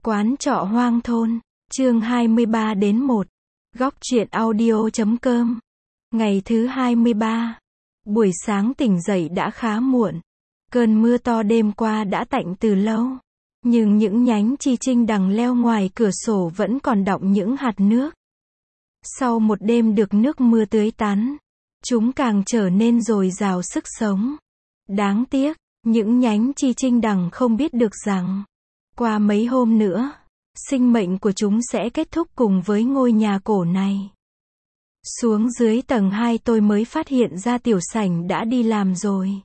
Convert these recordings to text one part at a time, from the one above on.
Quán trọ hoang thôn, chương 23-1, góc truyện audio.com. Ngày thứ 23. Buổi sáng tỉnh dậy đã khá muộn. Cơn mưa to đêm qua đã tạnh từ lâu. Nhưng những nhánh chi chinh đằng leo ngoài cửa sổ vẫn còn đọng những hạt nước. Sau một đêm được nước mưa tưới tắn, chúng càng trở nên dồi dào sức sống. Đáng tiếc, những nhánh chi chinh đằng không biết được rằng, qua mấy hôm nữa, sinh mệnh của chúng sẽ kết thúc cùng với ngôi nhà cổ này. Xuống dưới tầng 2 tôi mới phát hiện ra Tiểu Sảnh đã đi làm rồi.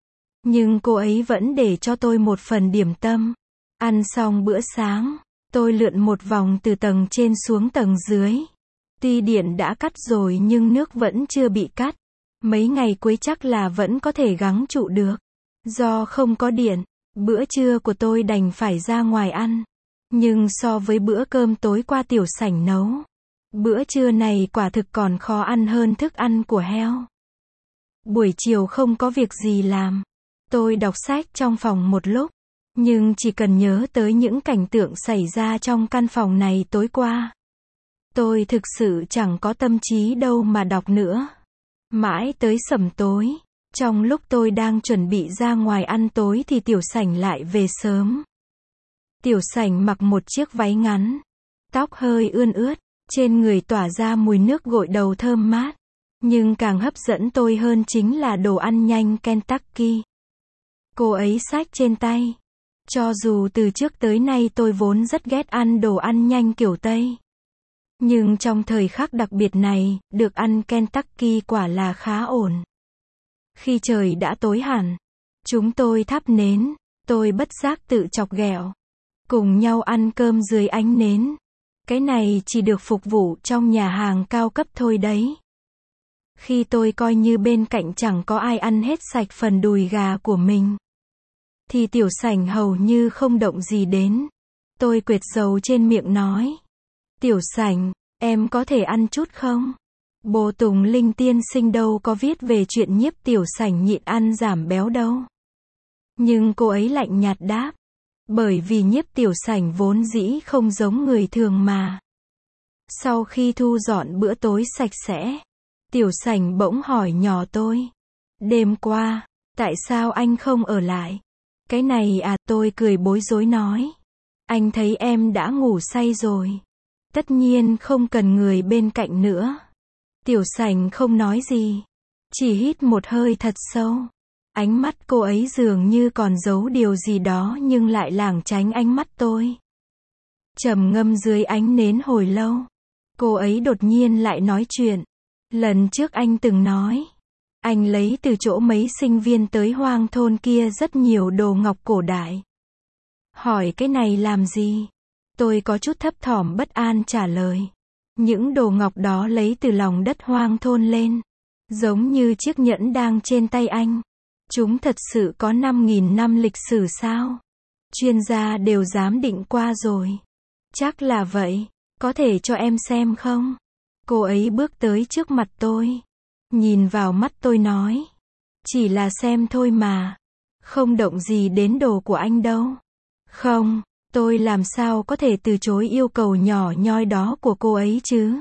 Nhưng cô ấy vẫn để cho tôi một phần điểm tâm. Ăn xong bữa sáng, tôi lượn một vòng từ tầng trên xuống tầng dưới. Tuy điện đã cắt rồi nhưng nước vẫn chưa bị cắt. Mấy ngày cuối chắc là vẫn có thể gắng trụ được. Do không có điện, bữa trưa của tôi đành phải ra ngoài ăn. Nhưng so với bữa cơm tối qua Tiểu Sảnh nấu, bữa trưa này quả thực còn khó ăn hơn thức ăn của heo. Buổi chiều không có việc gì làm. Tôi đọc sách trong phòng một lúc. Nhưng chỉ cần nhớ tới những cảnh tượng xảy ra trong căn phòng này tối qua, tôi thực sự chẳng có tâm trí đâu mà đọc nữa. Mãi tới sẩm tối, trong lúc tôi đang chuẩn bị ra ngoài ăn tối thì Tiểu Sảnh lại về sớm. Tiểu Sảnh mặc một chiếc váy ngắn, tóc hơi ươn ướt, trên người tỏa ra mùi nước gội đầu thơm mát. Nhưng càng hấp dẫn tôi hơn chính là đồ ăn nhanh Kentucky. Cô ấy xách trên tay. Cho dù từ trước tới nay tôi vốn rất ghét ăn đồ ăn nhanh kiểu Tây. Nhưng trong thời khắc đặc biệt này, được ăn Kentucky quả là khá ổn. Khi trời đã tối hẳn, chúng tôi thắp nến, tôi bất giác tự chọc ghẹo. Cùng nhau ăn cơm dưới ánh nến. Cái này chỉ được phục vụ trong nhà hàng cao cấp thôi đấy. Khi tôi coi như bên cạnh chẳng có ai ăn hết sạch phần đùi gà của mình, thì Tiểu Sảnh hầu như không động gì đến. Tôi quệt dầu trên miệng nói: Tiểu Sảnh, em có thể ăn chút không? Bồ Tùng Linh tiên sinh đâu có viết về chuyện nhiếp Tiểu Sảnh nhịn ăn giảm béo đâu. Nhưng cô ấy lạnh nhạt đáp: bởi vì nhiếp Tiểu Sảnh vốn dĩ không giống người thường mà. Sau khi thu dọn bữa tối sạch sẽ, Tiểu Sảnh bỗng hỏi nhỏ tôi: đêm qua, tại sao anh không ở lại? Cái này à, tôi cười bối rối nói: anh thấy em đã ngủ say rồi. Tất nhiên không cần người bên cạnh nữa. Tiểu Sảnh không nói gì, chỉ hít một hơi thật sâu. Ánh mắt cô ấy dường như còn giấu điều gì đó nhưng lại lảng tránh ánh mắt tôi. Trầm ngâm dưới ánh nến hồi lâu, cô ấy đột nhiên lại nói chuyện. Lần trước anh từng nói, anh lấy từ chỗ mấy sinh viên tới hoang thôn kia rất nhiều đồ ngọc cổ đại. Hỏi cái này làm gì? Tôi có chút thấp thỏm bất an trả lời: những đồ ngọc đó lấy từ lòng đất hoang thôn lên. Giống như chiếc nhẫn đang trên tay anh. Chúng thật sự có 5.000 năm lịch sử sao? Chuyên gia đều giám định qua rồi. Chắc là vậy. Có thể cho em xem không? Cô ấy bước tới trước mặt tôi, nhìn vào mắt tôi nói: chỉ là xem thôi mà. Không động gì đến đồ của anh đâu. Không, tôi làm sao có thể từ chối yêu cầu nhỏ nhoi đó của cô ấy chứ?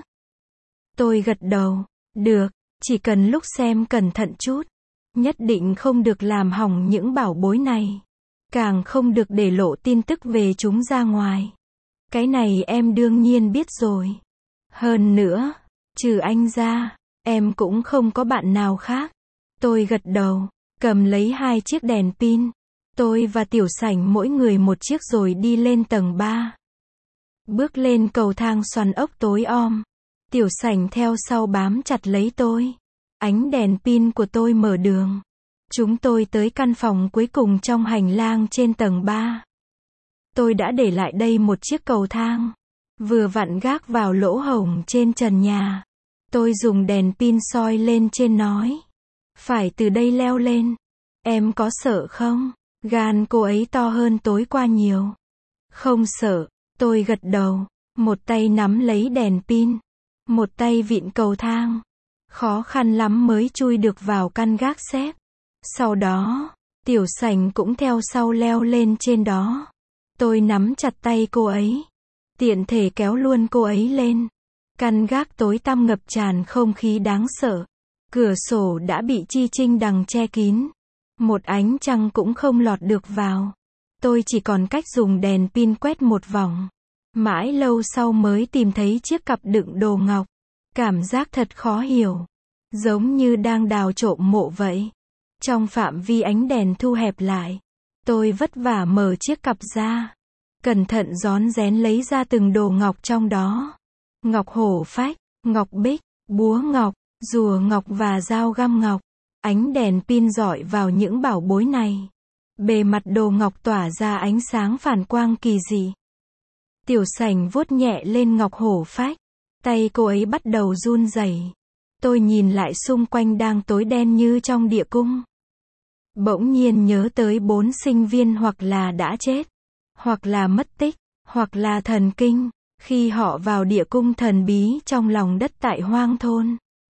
Tôi gật đầu: được, chỉ cần lúc xem cẩn thận chút. Nhất định không được làm hỏng những bảo bối này. Càng không được để lộ tin tức về chúng ra ngoài. Cái này em đương nhiên biết rồi. Hơn nữa, trừ anh ra, em cũng không có bạn nào khác. Tôi gật đầu, cầm lấy 2 chiếc đèn pin. Tôi và Tiểu Sảnh mỗi người một chiếc rồi đi lên tầng 3. Bước lên cầu thang xoắn ốc tối om. Tiểu Sảnh theo sau bám chặt lấy tôi. Ánh đèn pin của tôi mở đường. Chúng tôi tới căn phòng cuối cùng trong hành lang trên tầng 3. Tôi đã để lại đây một chiếc cầu thang, vừa vặn gác vào lỗ hổng trên trần nhà. Tôi dùng đèn pin soi lên trên nói: phải từ đây leo lên. Em có sợ không? Gan cô ấy to hơn tối qua nhiều. Không sợ, tôi gật đầu, một tay nắm lấy đèn pin, một tay vịn cầu thang. Khó khăn lắm mới chui được vào căn gác xếp. Sau đó, Tiểu Sảnh cũng theo sau leo lên trên đó. Tôi nắm chặt tay cô ấy, tiện thể kéo luôn cô ấy lên. Căn gác tối tăm ngập tràn không khí đáng sợ. Cửa sổ đã bị chi chinh đằng che kín. Một ánh trăng cũng không lọt được vào. Tôi chỉ còn cách dùng đèn pin quét một vòng. Mãi lâu sau mới tìm thấy chiếc cặp đựng đồ ngọc. Cảm giác thật khó hiểu. Giống như đang đào trộm mộ vậy. Trong phạm vi ánh đèn thu hẹp lại, tôi vất vả mở chiếc cặp ra. Cẩn thận rón rén lấy ra từng đồ ngọc trong đó. Ngọc hổ phách, ngọc bích, búa ngọc, rùa ngọc và dao găm ngọc. Ánh đèn pin rọi vào những bảo bối này. Bề mặt đồ ngọc tỏa ra ánh sáng phản quang kỳ dị. Tiểu Sảnh vuốt nhẹ lên ngọc hổ phách. Tay cô ấy bắt đầu run rẩy. Tôi nhìn lại xung quanh đang tối đen như trong địa cung. Bỗng nhiên nhớ tới 4 sinh viên hoặc là đã chết, hoặc là mất tích, hoặc là thần kinh, khi họ vào địa cung thần bí trong lòng đất tại hoang thôn.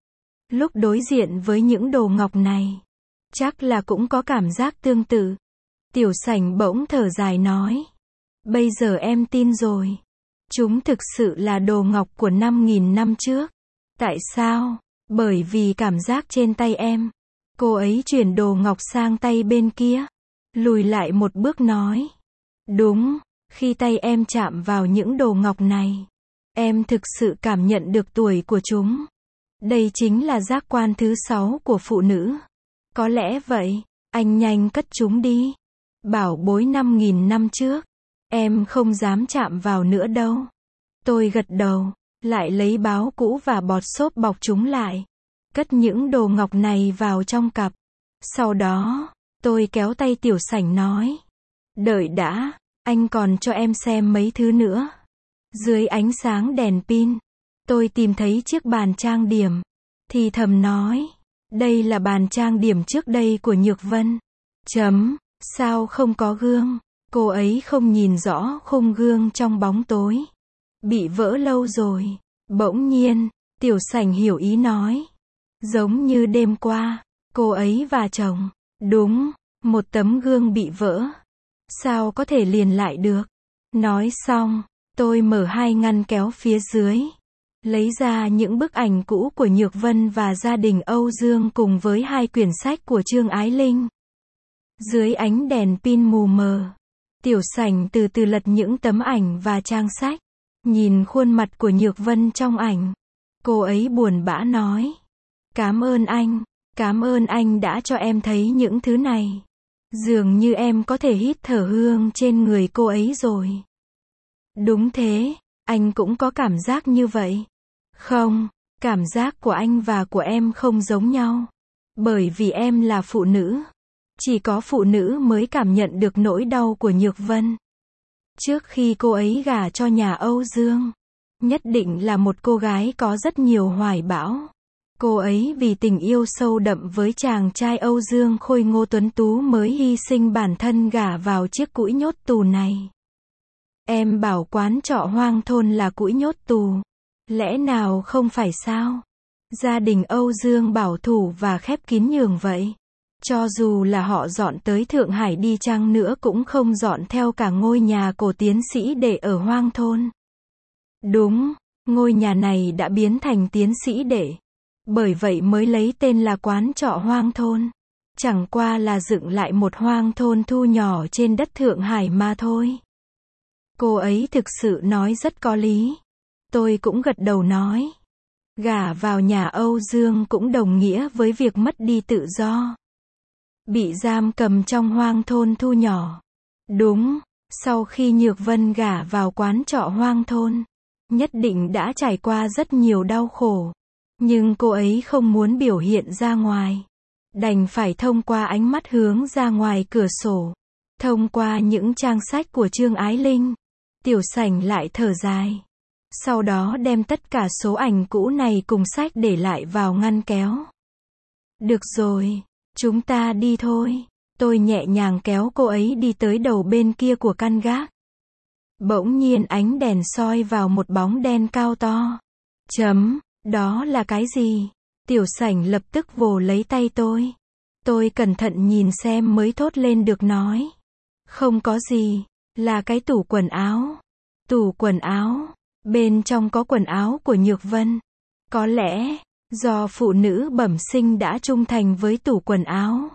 Lúc đối diện với những đồ ngọc này, chắc là cũng có cảm giác tương tự. Tiểu Sảnh bỗng thở dài nói. Bây giờ em tin rồi. Chúng thực sự là đồ ngọc của 5.000 năm trước. Tại sao? Bởi vì cảm giác trên tay em. Cô ấy chuyển đồ ngọc sang tay bên kia. Lùi lại một bước nói. Đúng, khi tay em chạm vào những đồ ngọc này, em thực sự cảm nhận được tuổi của chúng. Đây chính là giác quan thứ 6 của phụ nữ. Có lẽ vậy, anh nhanh cất chúng đi. Bảo bối 5.000 năm trước, em không dám chạm vào nữa đâu. Tôi gật đầu, lại lấy báo cũ và bọt xốp bọc chúng lại. Cất những đồ ngọc này vào trong cặp. Sau đó, tôi kéo tay Tiểu Sảnh nói. Đợi đã, anh còn cho em xem mấy thứ nữa. Dưới ánh sáng đèn pin, tôi tìm thấy chiếc bàn trang điểm. Thì thầm nói. Đây là bàn trang điểm trước đây của Nhược Vân. Sao không có gương? Cô ấy không nhìn rõ khung gương trong bóng tối. Bị vỡ lâu rồi. Bỗng nhiên, Tiểu Sảnh hiểu ý nói. Giống như đêm qua, cô ấy và chồng. Đúng, một tấm gương bị vỡ. Sao có thể liền lại được? Nói xong, tôi mở 2 ngăn kéo phía dưới. Lấy ra những bức ảnh cũ của Nhược Vân và gia đình Âu Dương cùng với 2 quyển sách của Trương Ái Linh. Dưới ánh đèn pin mù mờ, Tiểu Sảnh từ từ lật những tấm ảnh và trang sách. Nhìn khuôn mặt của Nhược Vân trong ảnh. Cô ấy buồn bã nói. Cảm ơn anh đã cho em thấy những thứ này. Dường như em có thể hít thở hương trên người cô ấy rồi. Đúng thế, anh cũng có cảm giác như vậy. Không, cảm giác của anh và của em không giống nhau. Bởi vì em là phụ nữ. Chỉ có phụ nữ mới cảm nhận được nỗi đau của Nhược Vân. Trước khi cô ấy gả cho nhà Âu Dương, nhất định là một cô gái có rất nhiều hoài bão. Cô ấy vì tình yêu sâu đậm với chàng trai Âu Dương khôi ngô tuấn tú mới hy sinh bản thân gả vào chiếc cũi nhốt tù này. Em bảo quán trọ hoang thôn là cũi nhốt tù. Lẽ nào không phải sao? Gia đình Âu Dương bảo thủ và khép kín nhường vậy. Cho dù là họ dọn tới Thượng Hải đi chăng nữa cũng không dọn theo cả ngôi nhà cổ tiến sĩ để ở hoang thôn. Đúng, ngôi nhà này đã biến thành tiến sĩ để. Bởi vậy mới lấy tên là quán trọ hoang thôn. Chẳng qua là dựng lại một hoang thôn thu nhỏ trên đất Thượng Hải mà thôi. Cô ấy thực sự nói rất có lý. Tôi cũng gật đầu nói. Gả vào nhà Âu Dương cũng đồng nghĩa với việc mất đi tự do. Bị giam cầm trong hoang thôn thu nhỏ. Đúng, sau khi Nhược Vân gả vào quán trọ hoang thôn, nhất định đã trải qua rất nhiều đau khổ. Nhưng cô ấy không muốn biểu hiện ra ngoài. Đành phải thông qua ánh mắt hướng ra ngoài cửa sổ. Thông qua những trang sách của Trương Ái Linh. Tiểu Sảnh lại thở dài. Sau đó đem tất cả số ảnh cũ này cùng sách để lại vào ngăn kéo. Được rồi, chúng ta đi thôi. Tôi nhẹ nhàng kéo cô ấy đi tới đầu bên kia của căn gác. Bỗng nhiên ánh đèn soi vào một bóng đen cao to. Đó là cái gì? Tiểu Sảnh lập tức vồ lấy tay tôi. Tôi cẩn thận nhìn xem mới thốt lên được nói. Không có gì. Là cái tủ quần áo. Tủ quần áo. Bên trong có quần áo của Nhược Vân. Có lẽ, do phụ nữ bẩm sinh đã trung thành với tủ quần áo.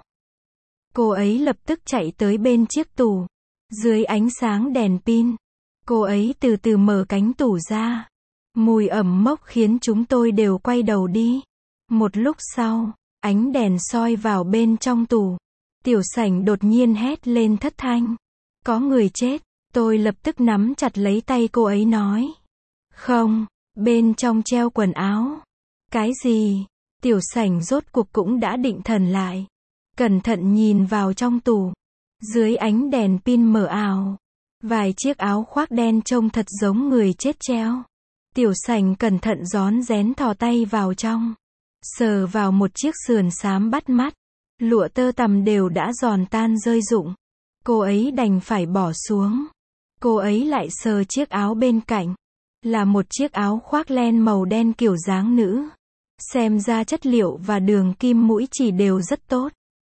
Cô ấy lập tức chạy tới bên chiếc tủ. Dưới ánh sáng đèn pin, cô ấy từ từ mở cánh tủ ra. Mùi ẩm mốc khiến chúng tôi đều quay đầu đi. Một lúc sau, ánh đèn soi vào bên trong tủ. Tiểu Sảnh đột nhiên hét lên thất thanh. Có người chết. Tôi lập tức nắm chặt lấy tay cô ấy nói. Không, bên trong treo quần áo. Cái gì? Tiểu Sảnh rốt cuộc cũng đã định thần lại. Cẩn thận nhìn vào trong tủ. Dưới ánh đèn pin mờ ảo, vài chiếc áo khoác đen trông thật giống người chết treo. Tiểu Sảnh cẩn thận rón rén thò tay vào trong. Sờ vào một chiếc sườn xám bắt mắt. Lụa tơ tằm đều đã giòn tan rơi rụng. Cô ấy đành phải bỏ xuống. Cô ấy lại sờ chiếc áo bên cạnh. Là một chiếc áo khoác len màu đen kiểu dáng nữ. Xem ra chất liệu và đường kim mũi chỉ đều rất tốt.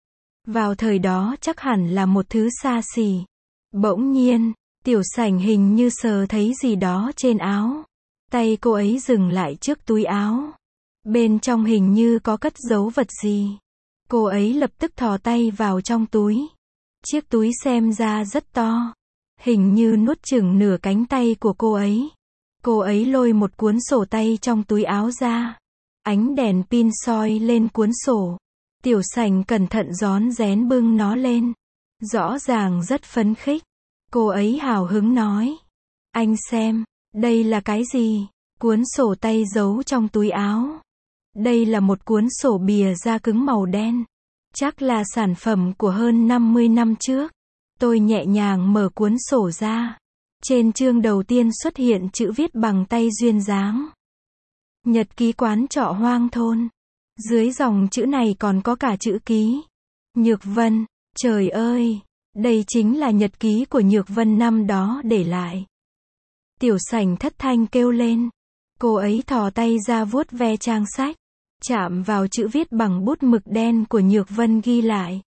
Vào thời đó chắc hẳn là một thứ xa xỉ. Bỗng nhiên, Tiểu Sảnh hình như sờ thấy gì đó trên áo. Tay cô ấy dừng lại trước túi áo. Bên trong hình như có cất giấu vật gì. Cô ấy lập tức thò tay vào trong túi. Chiếc túi xem ra rất to. Hình như nuốt chửng nửa cánh tay của cô ấy. Cô ấy lôi một cuốn sổ tay trong túi áo ra. Ánh đèn pin soi lên cuốn sổ. Tiểu Sảnh cẩn thận rón rén bưng nó lên. Rõ ràng rất phấn khích. Cô ấy hào hứng nói. Anh xem, đây là cái gì? Cuốn sổ tay giấu trong túi áo. Đây là một cuốn sổ bìa da cứng màu đen. Chắc là sản phẩm của hơn 50 năm trước. Tôi nhẹ nhàng mở cuốn sổ ra. Trên chương đầu tiên xuất hiện chữ viết bằng tay duyên dáng. Nhật ký quán trọ hoang thôn. Dưới dòng chữ này còn có cả chữ ký. Nhược Vân, trời ơi, đây chính là nhật ký của Nhược Vân năm đó để lại. Tiểu Sảnh thất thanh kêu lên. Cô ấy thò tay ra vuốt ve trang sách. Chạm vào chữ viết bằng bút mực đen của Nhược Vân ghi lại.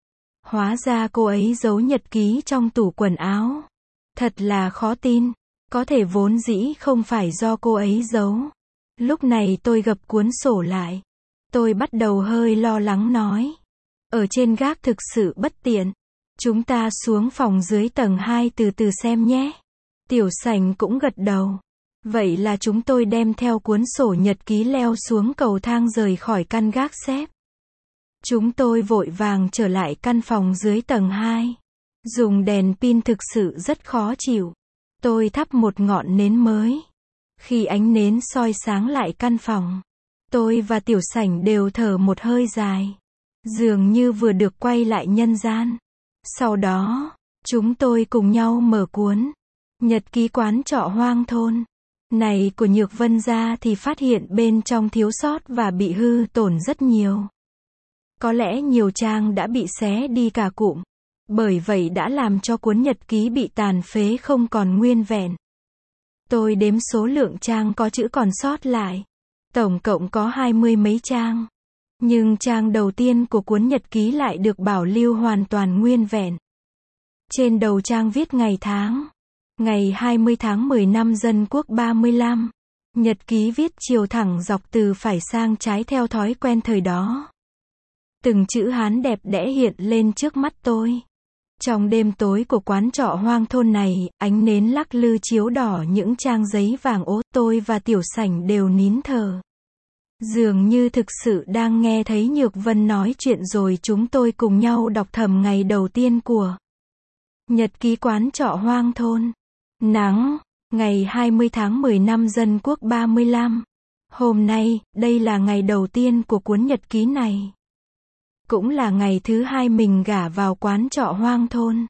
Hóa ra cô ấy giấu nhật ký trong tủ quần áo. Thật là khó tin. Có thể vốn dĩ không phải do cô ấy giấu. Lúc này tôi gập cuốn sổ lại. Tôi bắt đầu hơi lo lắng nói. Ở trên gác thực sự bất tiện. Chúng ta xuống phòng dưới tầng 2 từ từ xem nhé. Tiểu Sảnh cũng gật đầu. Vậy là chúng tôi đem theo cuốn sổ nhật ký leo xuống cầu thang rời khỏi căn gác xếp. Chúng tôi vội vàng trở lại căn phòng dưới tầng 2. Dùng đèn pin thực sự rất khó chịu. Tôi thắp một ngọn nến mới. Khi ánh nến soi sáng lại căn phòng, tôi và Tiểu Sảnh đều thở một hơi dài. Dường như vừa được quay lại nhân gian. Sau đó, chúng tôi cùng nhau mở cuốn nhật ký quán trọ hoang thôn này của Nhược Vân ra thì phát hiện bên trong thiếu sót và bị hư tổn rất nhiều. Có lẽ nhiều trang đã bị xé đi cả cụm. Bởi vậy đã làm cho cuốn nhật ký bị tàn phế không còn nguyên vẹn. Tôi đếm số lượng trang có chữ còn sót lại. Tổng cộng có 20 mấy trang. Nhưng trang đầu tiên của cuốn nhật ký lại được bảo lưu hoàn toàn nguyên vẹn. Trên đầu trang viết ngày tháng. Ngày 20 tháng 10 năm Dân Quốc 35. Nhật ký viết chiều thẳng dọc từ phải sang trái theo thói quen thời đó. Từng chữ Hán đẹp đẽ hiện lên trước mắt tôi. Trong đêm tối của quán trọ hoang thôn này, ánh nến lắc lư chiếu đỏ những trang giấy vàng ố. Tôi và Tiểu Sảnh đều nín thở. Dường như thực sự đang nghe thấy Nhược Vân nói chuyện rồi chúng tôi cùng nhau đọc thầm ngày đầu tiên của nhật ký quán trọ hoang thôn. Nắng, ngày 20 tháng 10 năm Dân Quốc 35. Hôm nay, đây là ngày đầu tiên của cuốn nhật ký này. Cũng là ngày thứ 2 mình gả vào quán trọ hoang thôn.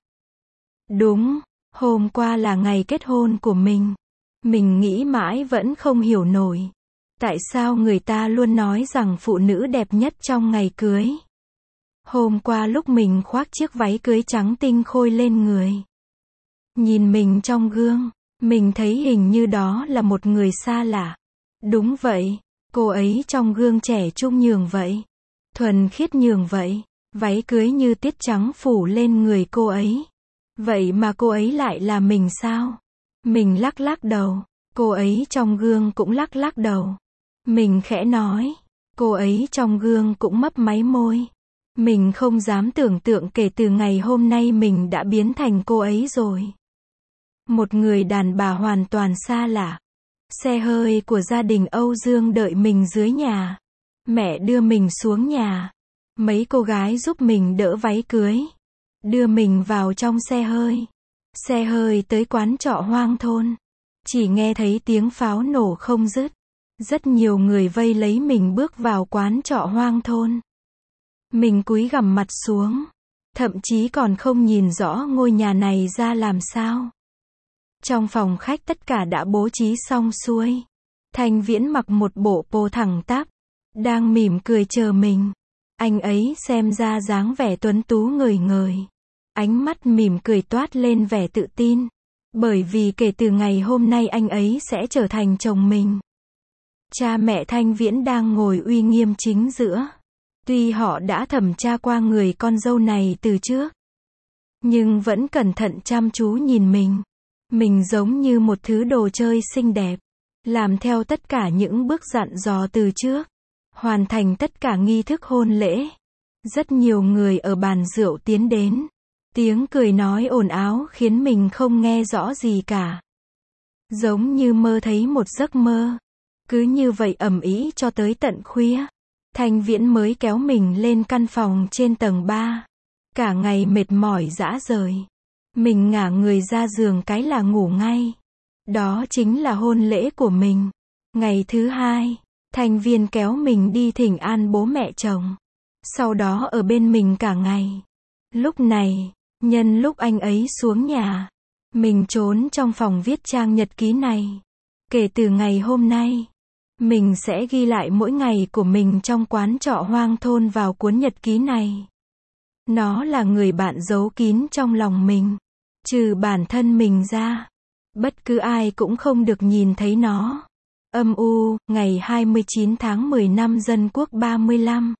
Đúng, hôm qua là ngày kết hôn của mình. Mình nghĩ mãi vẫn không hiểu nổi. Tại sao người ta luôn nói rằng phụ nữ đẹp nhất trong ngày cưới. Hôm qua lúc mình khoác chiếc váy cưới trắng tinh khôi lên người. Nhìn mình trong gương, mình thấy hình như đó là một người xa lạ. Đúng vậy, cô ấy trong gương trẻ trung nhường vậy. Thuần khiết nhường vậy, váy cưới như tiết trắng phủ lên người cô ấy. Vậy mà cô ấy lại là mình sao? Mình lắc lắc đầu. Cô ấy trong gương cũng lắc lắc đầu. Mình khẽ nói. Cô ấy trong gương cũng mấp máy môi. Mình không dám tưởng tượng kể từ ngày hôm nay mình đã biến thành cô ấy rồi. Một người đàn bà hoàn toàn xa lạ. Xe hơi của gia đình Âu Dương đợi mình dưới nhà. Mẹ đưa mình xuống nhà. Mấy cô gái giúp mình đỡ váy cưới. Đưa mình vào trong xe hơi. Xe hơi tới quán trọ hoang thôn. Chỉ nghe thấy tiếng pháo nổ không dứt. Rất nhiều người vây lấy mình bước vào quán trọ hoang thôn. Mình cúi gằm mặt xuống. Thậm chí còn không nhìn rõ ngôi nhà này ra làm sao. Trong phòng khách tất cả đã bố trí xong xuôi. Thanh Viễn mặc một bộ pô thẳng tắp. Đang mỉm cười chờ mình. Anh ấy xem ra dáng vẻ tuấn tú ngời ngời. Ánh mắt mỉm cười toát lên vẻ tự tin. Bởi vì kể từ ngày hôm nay anh ấy sẽ trở thành chồng mình. Cha mẹ Thanh Viễn đang ngồi uy nghiêm chính giữa. Tuy họ đã thẩm tra qua người con dâu này từ trước, nhưng vẫn cẩn thận chăm chú nhìn mình. Mình giống như một thứ đồ chơi xinh đẹp. Làm theo tất cả những bước dặn dò từ trước. Hoàn thành tất cả nghi thức hôn lễ. Rất nhiều người ở bàn rượu tiến đến. Tiếng cười nói ồn ào khiến mình không nghe rõ gì cả. Giống như mơ thấy một giấc mơ. Cứ như vậy ầm ĩ cho tới tận khuya. Thanh Viễn mới kéo mình lên căn phòng trên tầng 3. Cả ngày mệt mỏi rã rời. Mình ngả người ra giường cái là ngủ ngay. Đó chính là hôn lễ của mình. Ngày thứ 2, Thanh Viễn kéo mình đi thỉnh an bố mẹ chồng. Sau đó ở bên mình cả ngày. Lúc này, nhân lúc anh ấy xuống nhà, mình trốn trong phòng viết trang nhật ký này. Kể từ ngày hôm nay, mình sẽ ghi lại mỗi ngày của mình trong quán trọ hoang thôn vào cuốn nhật ký này. Nó là người bạn giấu kín trong lòng mình. Trừ bản thân mình ra, bất cứ ai cũng không được nhìn thấy nó. Âm u, ngày 29 tháng 10 năm Dân Quốc 35.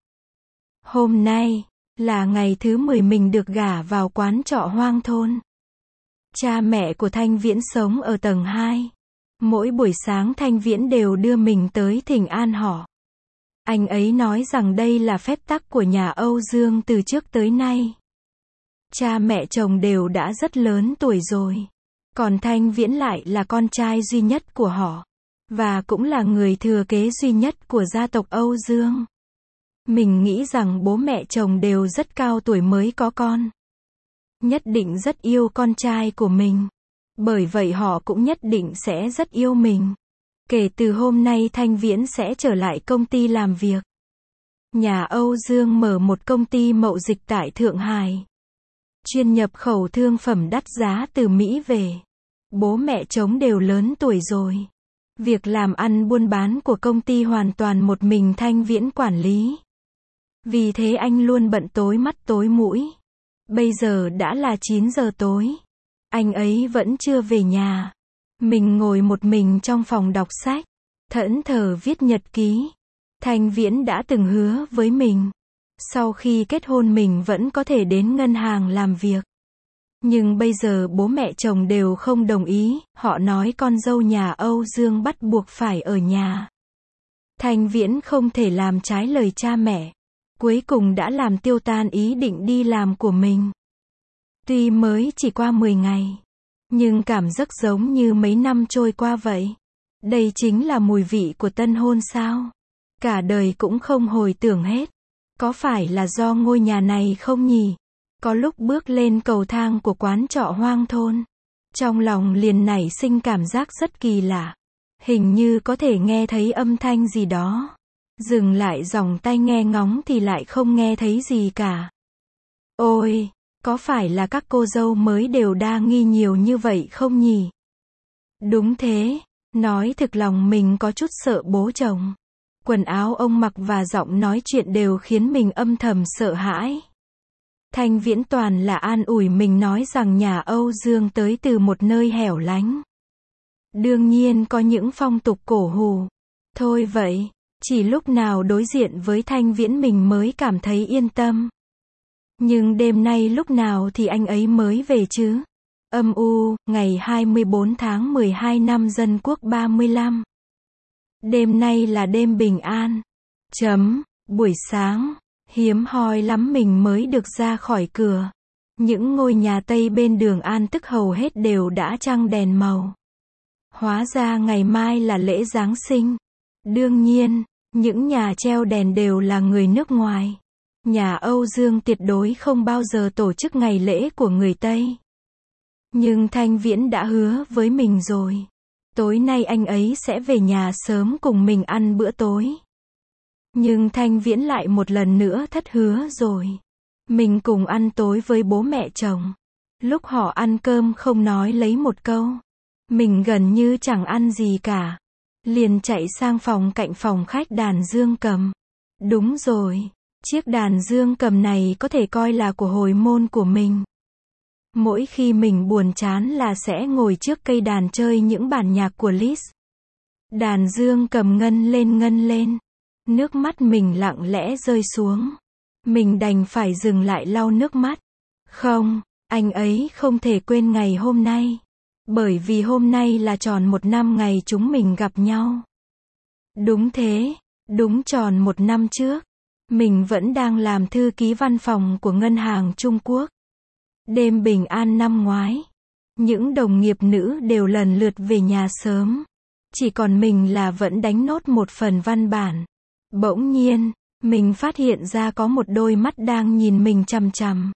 Hôm nay là ngày thứ 10 mình được gả vào quán trọ hoang thôn. Cha mẹ của Thanh Viễn sống ở tầng 2. Mỗi buổi sáng Thanh Viễn đều đưa mình tới thỉnh an họ. Anh ấy nói rằng đây là phép tắc của nhà Âu Dương từ trước tới nay. Cha mẹ chồng đều đã rất lớn tuổi rồi. Còn Thanh Viễn lại là con trai duy nhất của họ. Và cũng là người thừa kế duy nhất của gia tộc Âu Dương. Mình nghĩ rằng bố mẹ chồng đều rất cao tuổi mới có con. Nhất định rất yêu con trai của mình. Bởi vậy họ cũng nhất định sẽ rất yêu mình. Kể từ hôm nay Thanh Viễn sẽ trở lại công ty làm việc. Nhà Âu Dương mở một công ty mậu dịch tại Thượng Hải. Chuyên nhập khẩu thương phẩm đắt giá từ Mỹ về. Bố mẹ chồng đều lớn tuổi rồi. Việc làm ăn buôn bán của công ty hoàn toàn một mình Thanh Viễn quản lý. Vì thế anh luôn bận tối mắt tối mũi. Bây giờ đã là 9 giờ tối. Anh ấy vẫn chưa về nhà. Mình ngồi một mình trong phòng đọc sách. Thẫn thờ viết nhật ký. Thanh Viễn đã từng hứa với mình. Sau khi kết hôn mình vẫn có thể đến ngân hàng làm việc. Nhưng bây giờ bố mẹ chồng đều không đồng ý. Họ nói con dâu nhà Âu Dương bắt buộc phải ở nhà. Thanh Viễn không thể làm trái lời cha mẹ. Cuối cùng đã làm tiêu tan ý định đi làm của mình. Tuy mới chỉ qua 10 ngày. Nhưng cảm giác giống như mấy năm trôi qua vậy. Đây chính là mùi vị của tân hôn sao? Cả đời cũng không hồi tưởng hết. Có phải là do ngôi nhà này không nhỉ? Có lúc bước lên cầu thang của quán trọ hoang thôn. Trong lòng liền nảy sinh cảm giác rất kỳ lạ. Hình như có thể nghe thấy âm thanh gì đó. Dừng lại dòng tai nghe ngóng thì lại không nghe thấy gì cả. Ôi, có phải là các cô dâu mới đều đa nghi nhiều như vậy không nhỉ? Đúng thế, nói thực lòng mình có chút sợ bố chồng. Quần áo ông mặc và giọng nói chuyện đều khiến mình âm thầm sợ hãi. Thanh Viễn toàn là an ủi mình nói rằng nhà Âu Dương tới từ một nơi hẻo lánh. Đương nhiên có những phong tục cổ hủ. Thôi vậy, chỉ lúc nào đối diện với Thanh Viễn mình mới cảm thấy yên tâm. Nhưng đêm nay lúc nào thì anh ấy mới về chứ? Âm u, ngày 24 tháng 12 năm Dân Quốc 35. Đêm nay là đêm bình an. Buổi sáng, hiếm hoi lắm mình mới được ra khỏi cửa. Những ngôi nhà Tây bên đường An Tức hầu hết đều đã trăng đèn màu. Hóa ra ngày mai là lễ Giáng sinh. Đương nhiên, những nhà treo đèn đều là người nước ngoài. Nhà Âu Dương tuyệt đối không bao giờ tổ chức ngày lễ của người Tây. Nhưng Thanh Viễn đã hứa với mình rồi. Tối nay anh ấy sẽ về nhà sớm cùng mình ăn bữa tối. Nhưng Thanh Viễn lại một lần nữa thất hứa rồi. Mình cùng ăn tối với bố mẹ chồng. Lúc họ ăn cơm không nói lấy một câu. Mình gần như chẳng ăn gì cả. Liền chạy sang phòng cạnh phòng khách đàn dương cầm. Đúng rồi, chiếc đàn dương cầm này có thể coi là của hồi môn của mình. Mỗi khi mình buồn chán là sẽ ngồi trước cây đàn chơi những bản nhạc của Liszt. Đàn dương cầm ngân lên. Nước mắt mình lặng lẽ rơi xuống. Mình đành phải dừng lại lau nước mắt. Không, anh ấy không thể quên ngày hôm nay. Bởi vì hôm nay là tròn 1 năm ngày chúng mình gặp nhau. Đúng thế, đúng tròn 1 năm trước. Mình vẫn đang làm thư ký văn phòng của Ngân hàng Trung Quốc. Đêm bình an năm ngoái, những đồng nghiệp nữ đều lần lượt về nhà sớm. Chỉ còn mình là vẫn đánh nốt một phần văn bản. Bỗng nhiên, mình phát hiện ra có một đôi mắt đang nhìn mình chằm chằm.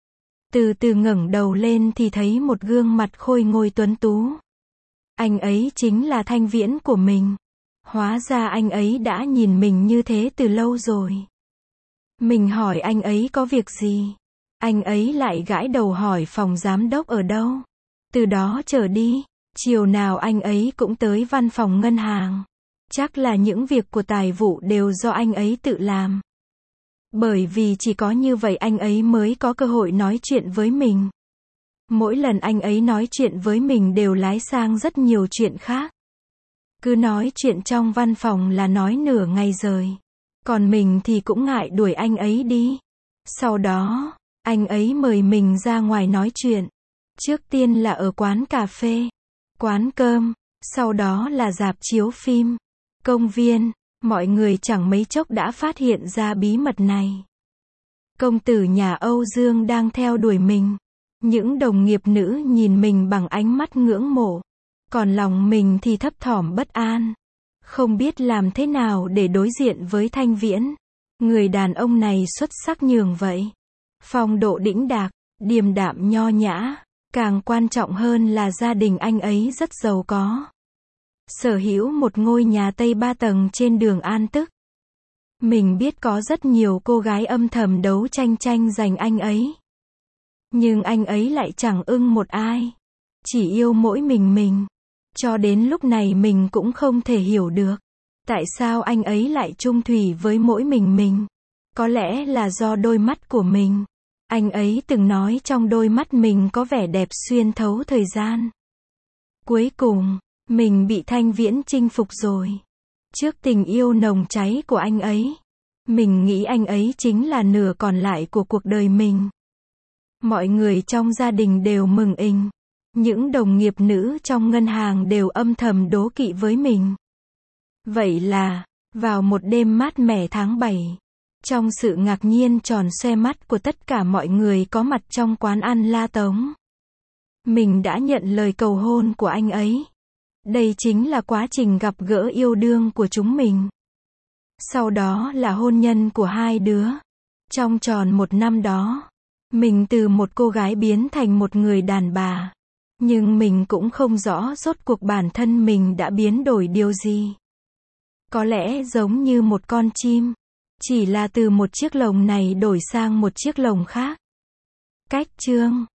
Từ từ ngẩng đầu lên thì thấy một gương mặt khôi ngôi tuấn tú. Anh ấy chính là Thanh Viễn của mình. Hóa ra anh ấy đã nhìn mình như thế từ lâu rồi. Mình hỏi anh ấy có việc gì. Anh ấy lại gãi đầu hỏi phòng giám đốc ở đâu. Từ đó trở đi, chiều nào anh ấy cũng tới văn phòng ngân hàng. Chắc là những việc của tài vụ đều do anh ấy tự làm. Bởi vì chỉ có như vậy anh ấy mới có cơ hội nói chuyện với mình. Mỗi lần anh ấy nói chuyện với mình đều lái sang rất nhiều chuyện khác. Cứ nói chuyện trong văn phòng là nói nửa ngày rồi. Còn mình thì cũng ngại đuổi anh ấy đi. Sau đó, anh ấy mời mình ra ngoài nói chuyện. Trước tiên là ở quán cà phê, quán cơm, sau đó là rạp chiếu phim, công viên. Mọi người chẳng mấy chốc đã phát hiện ra bí mật này. Công tử nhà Âu Dương đang theo đuổi mình. Những đồng nghiệp nữ nhìn mình bằng ánh mắt ngưỡng mộ. Còn lòng mình thì thấp thỏm bất an. Không biết làm thế nào để đối diện với Thanh Viễn. Người đàn ông này xuất sắc nhường vậy. Phong độ đĩnh đạc, điềm đạm nho nhã. Càng quan trọng hơn là gia đình anh ấy rất giàu có. Sở hữu một ngôi nhà Tây 3 tầng trên đường An Tức. Mình biết có rất nhiều cô gái âm thầm đấu tranh giành anh ấy. Nhưng anh ấy lại chẳng ưng một ai. Chỉ yêu mỗi mình. Cho đến lúc này mình cũng không thể hiểu được. Tại sao anh ấy lại chung thủy với mỗi mình. Có lẽ là do đôi mắt của mình. Anh ấy từng nói trong đôi mắt mình có vẻ đẹp xuyên thấu thời gian. Cuối cùng, mình bị Thanh Viễn chinh phục rồi. Trước tình yêu nồng cháy của anh ấy, mình nghĩ anh ấy chính là nửa còn lại của cuộc đời mình. Mọi người trong gia đình đều mừng inh. Những đồng nghiệp nữ trong ngân hàng đều âm thầm đố kỵ với mình. Vậy là, vào một đêm mát mẻ tháng 7, trong sự ngạc nhiên tròn xoe mắt của tất cả mọi người có mặt trong quán ăn La Tống, mình đã nhận lời cầu hôn của anh ấy. Đây chính là quá trình gặp gỡ yêu đương của chúng mình. Sau đó là hôn nhân của hai đứa. Trong tròn 1 năm đó, mình từ một cô gái biến thành một người đàn bà. Nhưng mình cũng không rõ rốt cuộc bản thân mình đã biến đổi điều gì. Có lẽ giống như một con chim. Chỉ là từ một chiếc lồng này đổi sang một chiếc lồng khác. Cách chương